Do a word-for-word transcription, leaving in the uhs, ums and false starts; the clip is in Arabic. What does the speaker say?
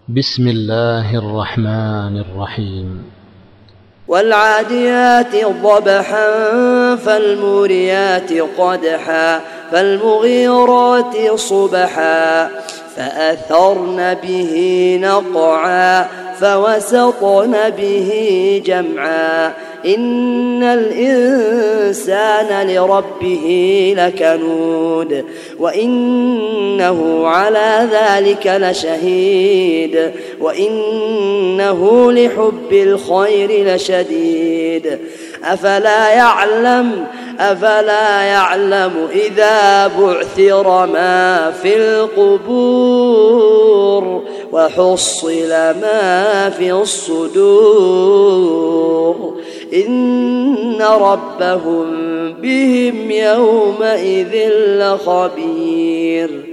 بسم الله الرحمن الرحيم. والعاديات ضبحا فالموريات قدحا فالمغيرات صبحا فأثرن به نقعا فوسطن به جمعا إن الإنسان لربه لكنود وإنه على ذلك لشهيد وإنه لحب الخير لشديد أفلا يعلم أفلا يعلم إذا بعثر ما في القبور وحصل ما في الصدور إن ربهم بهم يومئذ لخبير.